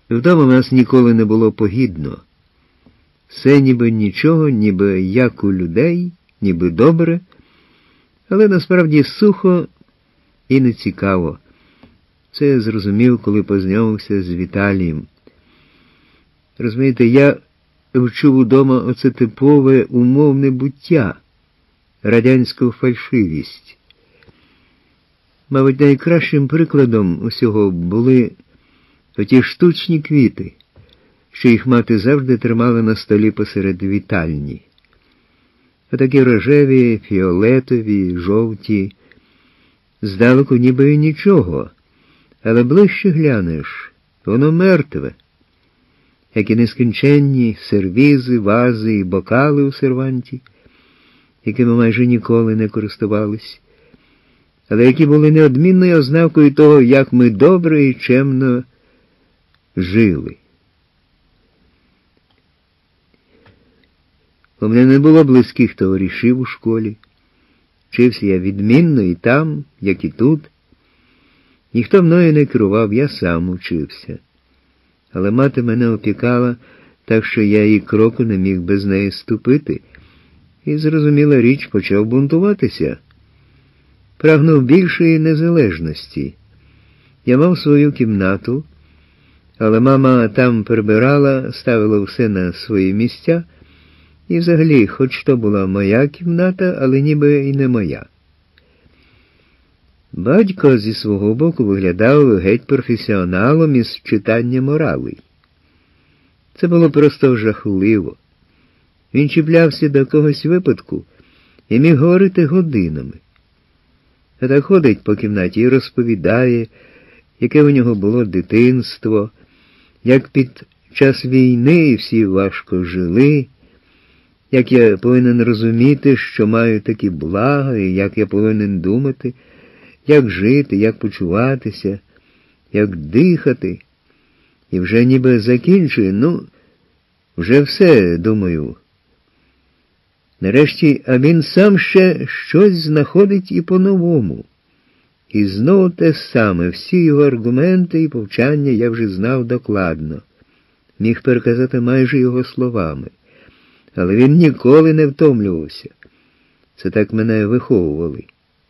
Вдома в нас ніколи не було погідно. Все ніби нічого, ніби як у людей, ніби добре, але насправді сухо і нецікаво. Це я зрозумів, коли познайомився з Віталієм. Розумієте, я вчув удома оце типове умовне буття, радянську фальшивість. Мабуть, найкращим прикладом усього були оті штучні квіти, що їх мати завжди тримала на столі посеред вітальні. Отакі рожеві, фіолетові, жовті, здалеку ніби і нічого, але ближче глянеш, воно мертве, як і нескінченні сервізи, вази і бокали у серванті, якими майже ніколи не користувались, але які були неодмінною ознакою того, як ми добре і чемно жили. У мене не було близьких товаришів у школі. Вчився я відмінно і там, як і тут. Ніхто мною не керував, я сам учився. Але мати мене опікала, так що я і кроку не міг без неї ступити. І, зрозуміла річ, почав бунтуватися. Прагнув більшої незалежності. Я мав свою кімнату, але мама там прибирала, ставила все на свої місця, і взагалі, хоч то була моя кімната, але ніби і не моя. Батько зі свого боку виглядав геть професіоналом із читання моралей. Це було просто жахливо. Він чіплявся до когось випадку і міг говорити годинами. А так ходить по кімнаті і розповідає, яке у нього було дитинство, як під час війни всі важко жили, як я повинен розуміти, що маю такі блага, і як я повинен думати, як жити, як почуватися, як дихати. І вже ніби закінчує, вже все, думаю. Нарешті, а він сам ще щось знаходить і по-новому. І знову те саме, всі його аргументи і повчання я вже знав докладно. Міг переказати майже його словами. Але він ніколи не втомлювався. Це так мене виховували.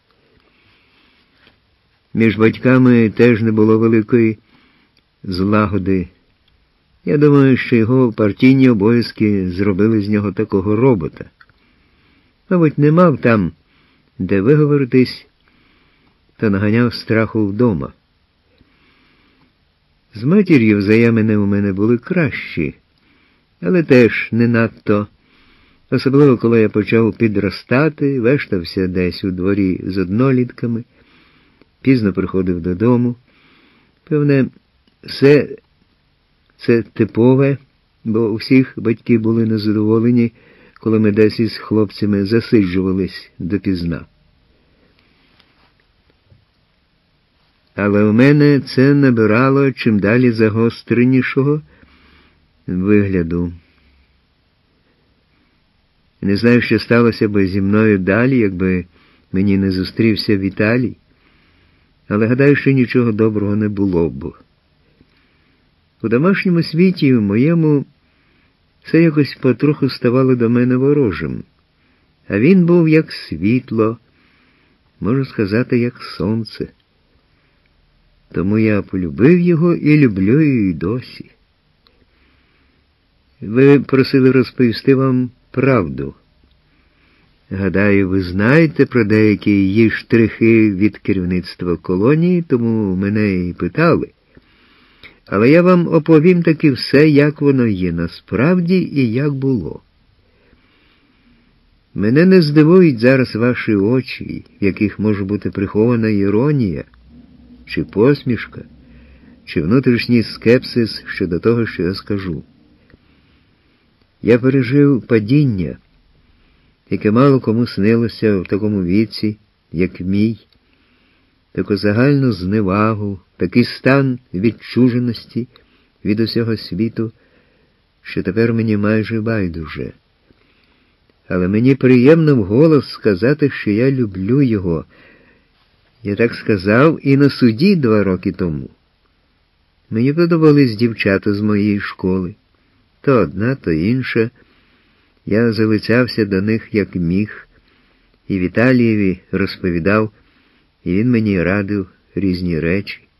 Між батьками теж не було великої злагоди. Я думаю, що його партійні обов'язки зробили з нього такого робота. Мабуть, не мав там, де виговоритись, та наганяв страху вдома. З матір'ю взаємини у мене були кращі, але теж не надто. Особливо, коли я почав підростати, вештався десь у дворі з однолітками, пізно приходив додому. Певне, все це типове, бо у всіх батьки були незадоволені, коли ми десь із хлопцями засиджувались допізна. Але у мене це набирало чим далі загостренішого вигляду. Не знаю, що сталося би зі мною далі, якби мені не зустрівся Віталій, але гадаю, що нічого доброго не було б. У домашньому світі, в моєму, все якось потроху ставало до мене ворожим. А він був як світло, можу сказати, як сонце. Тому я полюбив його і люблю і досі. Ви просили розповісти вам правду. Гадаю, ви знаєте про деякі її штрихи від керівництва колонії, тому мене і питали. Але я вам оповім таки все, як воно є насправді і як було. Мене не здивують зараз ваші очі, в яких може бути прихована іронія, чи посмішка, чи внутрішній скепсис щодо того, що я скажу. Я пережив падіння, яке мало кому снилося в такому віці, як мій, таку загальну зневагу, такий стан відчуженості від усього світу, що тепер мені майже байдуже. Але мені приємно вголос сказати, що я люблю його. Я так сказав і на суді 2 роки тому. Мені подобались дівчата з моєї школи. То одна, то інша. Я залицявся до них як міг, і Віталієві розповідав, і він мені радив різні речі.